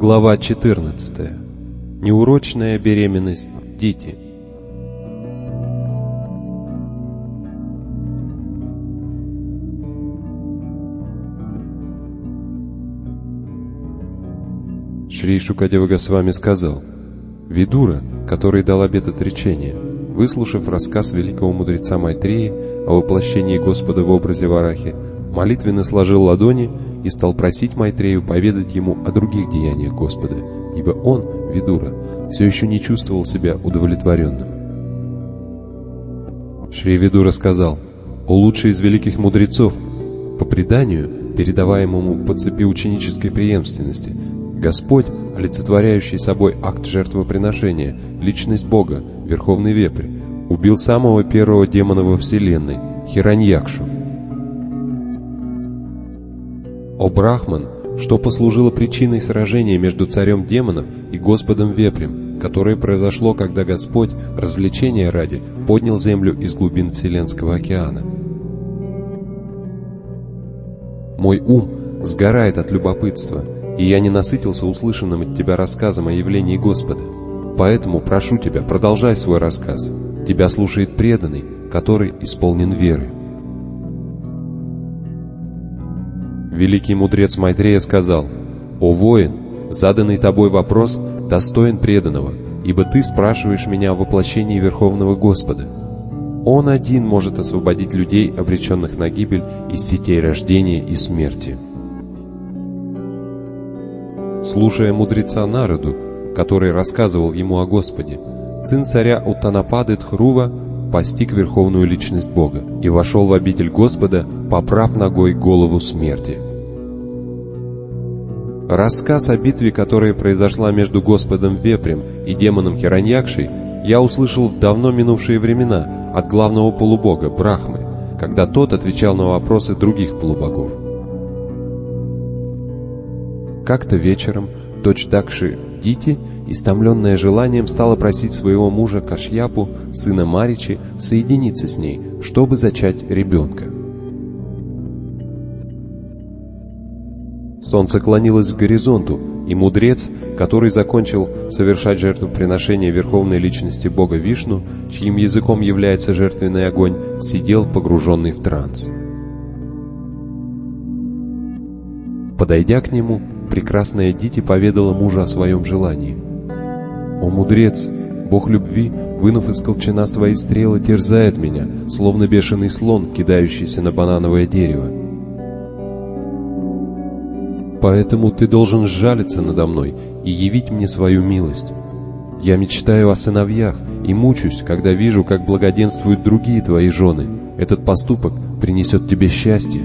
Глава 14. Неурочная беременность Дити. Шри Шукадева Госвами сказал: Видура, который дал обет отречения, выслушав рассказ великого мудреца Майтреи о воплощении Господа в образе Варахи, молитвенно сложил ладони и стал просить Майтрею поведать ему о других деяниях Господа, ибо он, Видура, все еще не чувствовал себя удовлетворенным. Шри Видура сказал: «О лучший из великих мудрецов, по преданию, передаваемому по цепи ученической преемственности, Господь, олицетворяющий собой акт жертвоприношения, личность Бога, Верховный Вепрь, убил самого первого демона во Вселенной, Хираньякшу. О Брахман, что послужило причиной сражения между царем демонов и Господом Вепрем, которое произошло, когда Господь, развлечения ради, поднял землю из глубин Вселенского океана. Мой ум сгорает от любопытства, и я не насытился услышанным от тебя рассказом о явлении Господа. Поэтому прошу тебя, продолжай свой рассказ. Тебя слушает преданный, который исполнен веры». Великий мудрец Майтрея сказал: «О воин, заданный тобой вопрос достоин преданного, ибо ты спрашиваешь меня о воплощении Верховного Господа. Он один может освободить людей, обреченных на гибель, из сетей рождения и смерти». Слушая мудреца Нараду, который рассказывал ему о Господе, сын царя Уттанапады Дхрува постиг верховную личность Бога и вошел в обитель Господа, поправ ногой голову смерти. Рассказ о битве, которая произошла между Господом Вепрем и демоном Хираньякшей, я услышал в давно минувшие времена от главного полубога Брахмы, когда тот отвечал на вопросы других полубогов. Как-то вечером дочь Дакши Дити, истомленная желанием, стала просить своего мужа Кашьяпу, сына Маричи, соединиться с ней, чтобы зачать ребенка. Солнце клонилось к горизонту, и мудрец, который закончил совершать жертвоприношение верховной личности Бога Вишну, чьим языком является жертвенный огонь, сидел погруженный в транс. Подойдя к нему, прекрасная Дити поведала мужу о своем желании. «О мудрец, Бог любви, вынув из колчана свои стрелы, терзает меня, словно бешеный слон, кидающийся на банановое дерево. Поэтому ты должен сжалиться надо мной и явить мне свою милость. Я мечтаю о сыновьях и мучусь, когда вижу, как благоденствуют другие твои жены. Этот поступок принесет тебе счастье».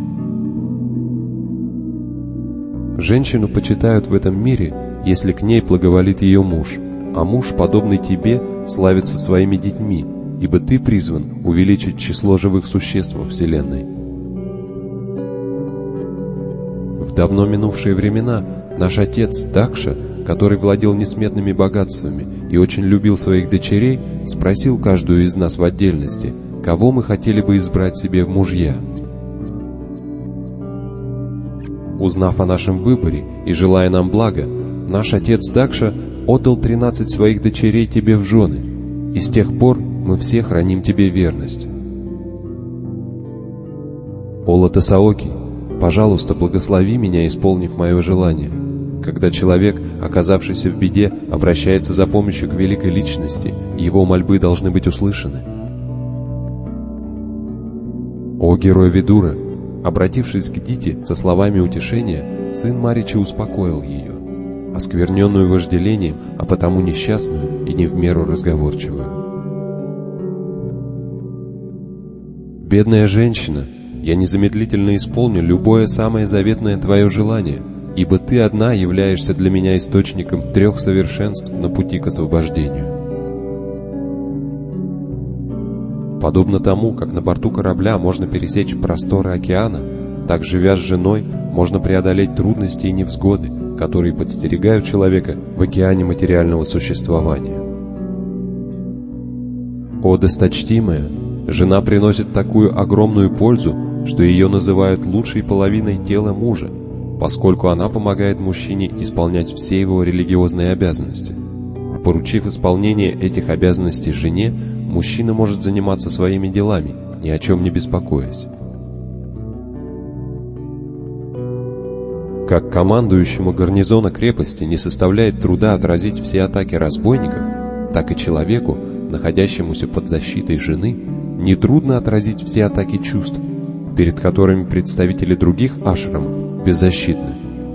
Женщину почитают в этом мире, если к ней благоволит ее муж, а муж, подобный тебе, славится своими детьми, ибо ты призван увеличить число живых существ во Вселенной. В давно минувшие времена наш отец Дакша, который владел несметными богатствами и очень любил своих дочерей, спросил каждую из нас в отдельности, кого мы хотели бы избрать себе в мужья. Узнав о нашем выборе и желая нам блага, наш отец Дакша отдал 13 своих дочерей тебе в жены, и с тех пор мы все храним тебе верность. О Лотосаоки, пожалуйста, благослови меня, исполнив мое желание. Когда человек, оказавшийся в беде, обращается за помощью к великой личности, его мольбы должны быть услышаны. О герой Видура, обратившись к Дити со словами утешения, сын Маричи успокоил ее, оскверненную вожделением, а потому несчастную и не в меру разговорчивую. «Бедная женщина, я незамедлительно исполню любое самое заветное твое желание, ибо ты одна являешься для меня источником 3 совершенств на пути к освобождению». Подобно тому, как на борту корабля можно пересечь просторы океана, так, живя с женой, можно преодолеть трудности и невзгоды, которые подстерегают человека в океане материального существования. О досточтимая, жена приносит такую огромную пользу, что ее называют лучшей половиной тела мужа, поскольку она помогает мужчине исполнять все его религиозные обязанности. Поручив исполнение этих обязанностей жене, мужчина может заниматься своими делами, ни о чем не беспокоясь. Как командующему гарнизона крепости не составляет труда отразить все атаки разбойников, так и человеку, находящемуся под защитой жены, нетрудно отразить все атаки чувств, перед которыми представители других ашрамов беззащитны.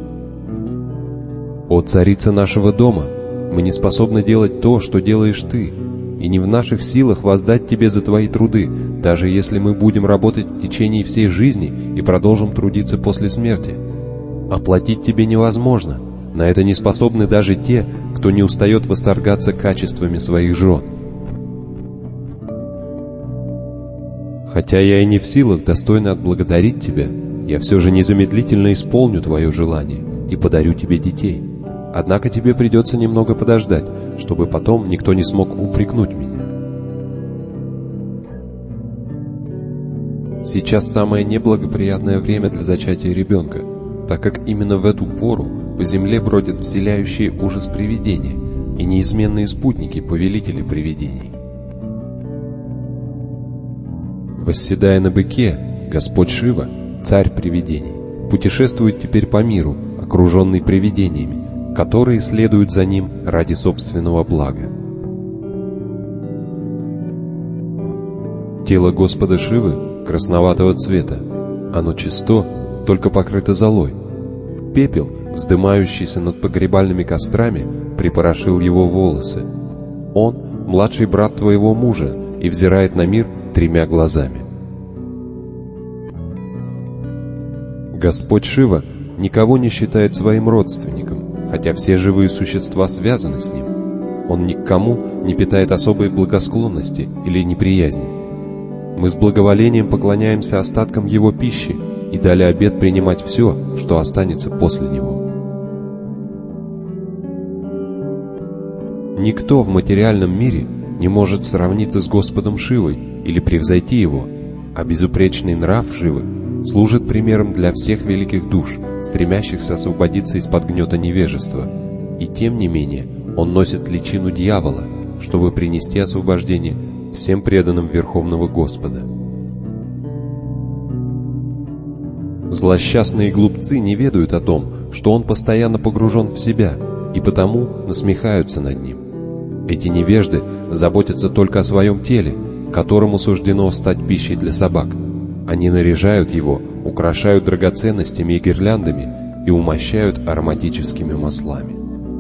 «О царица нашего дома, мы не способны делать то, что делаешь ты, и не в наших силах воздать тебе за твои труды, даже если мы будем работать в течение всей жизни и продолжим трудиться после смерти. Оплатить тебе невозможно, на это не способны даже те, кто не устает восторгаться качествами своих жен. Хотя я и не в силах достойно отблагодарить тебя, я все же незамедлительно исполню твое желание и подарю тебе детей. Однако тебе придется немного подождать, чтобы потом никто не смог упрекнуть меня. Сейчас самое неблагоприятное время для зачатия ребенка, так как именно в эту пору по земле бродят вселяющие ужас привидения и неизменные спутники повелители привидений. Восседая на быке, Господь Шива, царь привидений, путешествует теперь по миру, окруженный привидениями, которые следуют за ним ради собственного блага. Тело Господа Шивы красноватого цвета, оно чисто, только покрыто золой. Пепел, вздымающийся над погребальными кострами, припорошил его волосы. Он — младший брат твоего мужа и взирает на мир 3 глазами. Господь Шива никого не считает своим родственником, хотя все живые существа связаны с ним. Он ни к кому не питает особой благосклонности или неприязни. Мы с благоволением поклоняемся остаткам его пищи и дали обет принимать все, что останется после него. Никто в материальном мире не может сравниться с Господом Шивой или превзойти его, а безупречный нрав Шивы служит примером для всех великих душ, стремящихся освободиться из-под гнета невежества, и тем не менее он носит личину дьявола, чтобы принести освобождение всем преданным Верховного Господа. Злосчастные глупцы не ведают о том, что он постоянно погружен в себя, и потому насмехаются над ним. Эти невежды заботятся только о своем теле, которому суждено стать пищей для собак. Они наряжают его, украшают драгоценностями и гирляндами и умощают ароматическими маслами.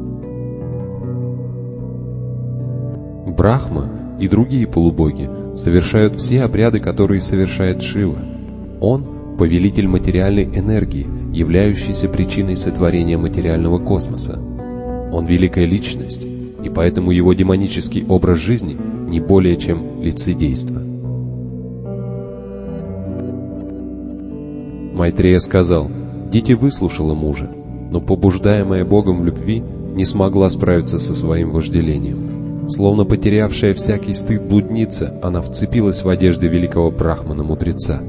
Брахма и другие полубоги совершают все обряды, которые совершает Шива. Он — повелитель материальной энергии, являющийся причиной сотворения материального космоса. Он великая личность, и поэтому его демонический образ жизни не более чем лицедейство. Майтрея сказал: «Дити выслушала мужа, но, побуждаемая Богом в любви, не смогла справиться со своим вожделением. Словно потерявшая всякий стыд блудница, она вцепилась в одежды великого брахмана-мудреца».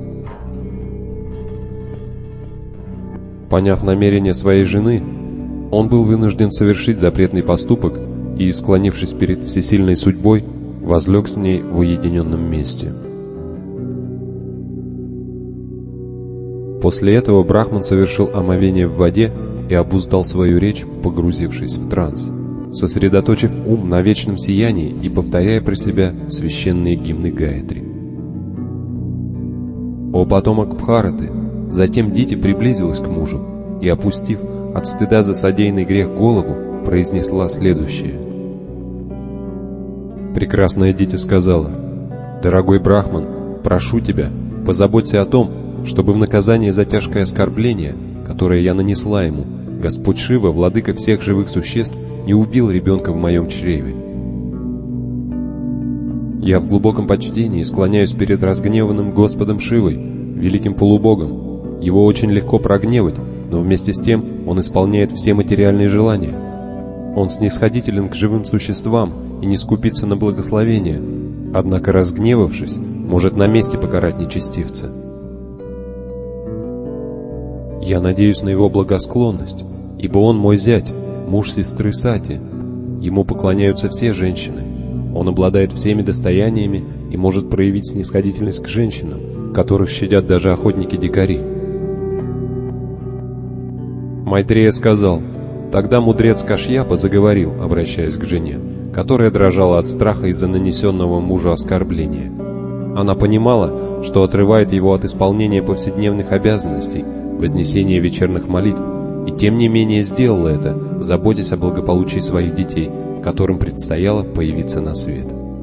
Поняв намерение своей жены, он был вынужден совершить запретный поступок и, склонившись перед всесильной судьбой, возлег с ней в уединенном месте. После этого Брахман совершил омовение в воде и обуздал свою речь, погрузившись в транс, сосредоточив ум на вечном сиянии и повторяя про себя священные гимны Гаятри. «О потомок Бхараты!» Затем Дити приблизилась к мужу и, опустив от стыда за содеянный грех голову, произнесла следующее. Прекрасная Дити сказала: «Дорогой Брахман, прошу тебя, позаботься о том, чтобы в наказание за тяжкое оскорбление, которое я нанесла ему, Господь Шива, владыка всех живых существ, не убил ребенка в моем чреве. Я в глубоком почтении склоняюсь перед разгневанным Господом Шивой, великим полубогом. Его очень легко прогневать, но вместе с тем он исполняет все материальные желания. Он снисходителен к живым существам и не скупится на благословение, однако, разгневавшись, может на месте покарать нечестивца. Я надеюсь на его благосклонность, ибо он мой зять, муж сестры Сати. Ему поклоняются все женщины. Он обладает всеми достояниями и может проявить снисходительность к женщинам, которых щадят даже охотники-дикари. Майтрея сказал: тогда мудрец Кашьяпа заговорил, обращаясь к жене, которая дрожала от страха из-за нанесенного мужу оскорбления. Она понимала, что отрывает его от исполнения повседневных обязанностей, вознесения вечерних молитв, и тем не менее сделала это, заботясь о благополучии своих детей, которым предстояло появиться на свет.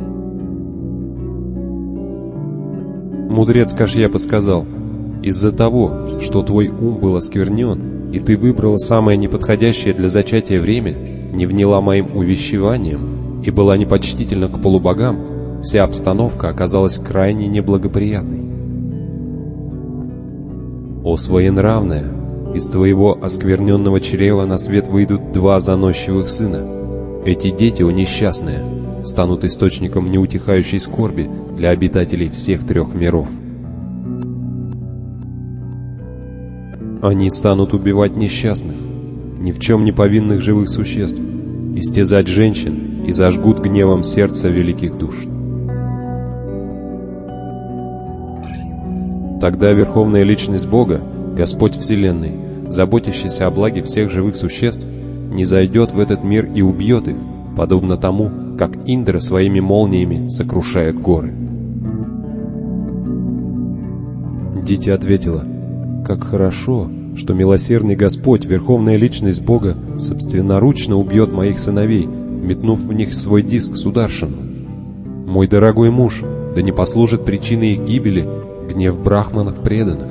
Мудрец Кашьяпа сказал: из-за того, что твой ум был осквернен, и ты выбрала самое неподходящее для зачатия время, не вняла моим увещеваниям и была непочтительна к полубогам, вся обстановка оказалась крайне неблагоприятной. О своенравная, из твоего оскверненного чрева на свет выйдут 2 заносчивых сына. Эти дети, о несчастные, станут источником неутихающей скорби для обитателей всех 3 миров. Они станут убивать несчастных, ни в чем не повинных живых существ, истязать женщин и зажгут гневом сердца великих душ. Тогда Верховная Личность Бога, Господь Вселенной, заботящийся о благе всех живых существ, не зайдет в этот мир и убьет их, подобно тому, как Индра своими молниями сокрушает горы. Дитя ответила: как хорошо, что милосердный Господь, Верховная Личность Бога, собственноручно убьет моих сыновей, метнув в них свой диск Сударшану. Мой дорогой муж, да не послужит причиной их гибели гнев брахманов преданных.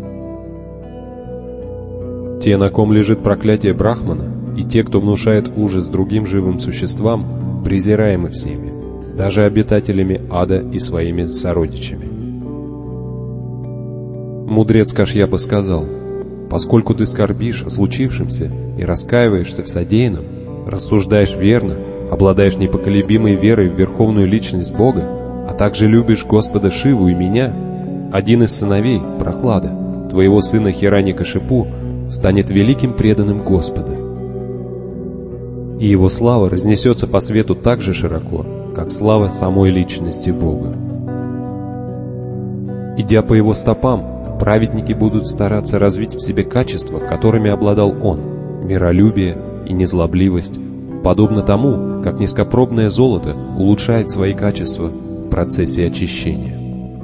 Те, на ком лежит проклятие брахмана, и те, кто внушает ужас другим живым существам, презираемы всеми, даже обитателями ада и своими сородичами. Мудрец Кашьяпа сказал: поскольку ты скорбишь о случившемся и раскаиваешься в содеянном, рассуждаешь верно, обладаешь непоколебимой верой в Верховную Личность Бога, а также любишь Господа Шиву и меня, один из сыновей, Прохлада, твоего сына Хираньякашипу, станет великим преданным Господа. И его слава разнесется по свету так же широко, как слава самой Личности Бога. Идя по его стопам, праведники будут стараться развить в себе качества, которыми обладал он: миролюбие и незлобливость, подобно тому, как низкопробное золото улучшает свои качества в процессе очищения.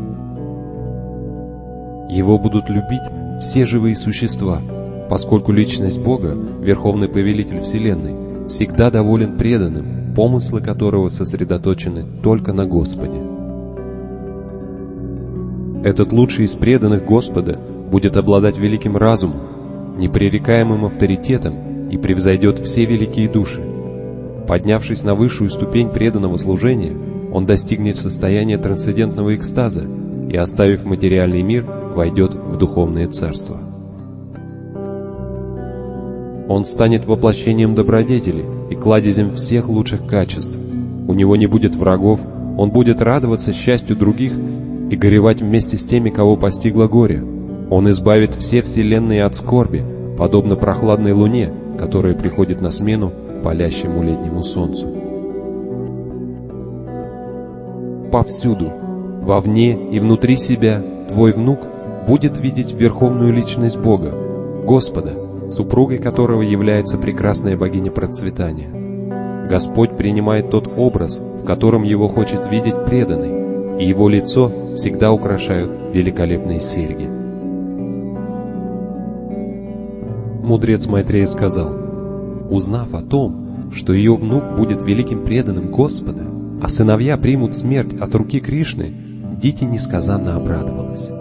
Его будут любить все живые существа, поскольку Личность Бога, Верховный Повелитель Вселенной, всегда доволен преданным, помыслы которого сосредоточены только на Господе. Этот лучший из преданных Господа будет обладать великим разумом, непререкаемым авторитетом и превзойдет все великие души. Поднявшись на высшую ступень преданного служения, он достигнет состояния трансцендентного экстаза и, оставив материальный мир, войдет в духовное царство. Он станет воплощением добродетели и кладезем всех лучших качеств. У него не будет врагов, он будет радоваться счастью других и горевать вместе с теми, кого постигло горе. Он избавит все вселенные от скорби, подобно прохладной луне, которая приходит на смену палящему летнему солнцу. Повсюду, вовне и внутри себя, твой внук будет видеть Верховную Личность Бога, Господа, супругой которого является прекрасная богиня процветания. Господь принимает тот образ, в котором его хочет видеть преданный, и его лицо всегда украшают великолепные серьги. Мудрец Майтрея сказал: узнав о том, что ее внук будет великим преданным Господа, а сыновья примут смерть от руки Кришны, Дити несказанно обрадовалась.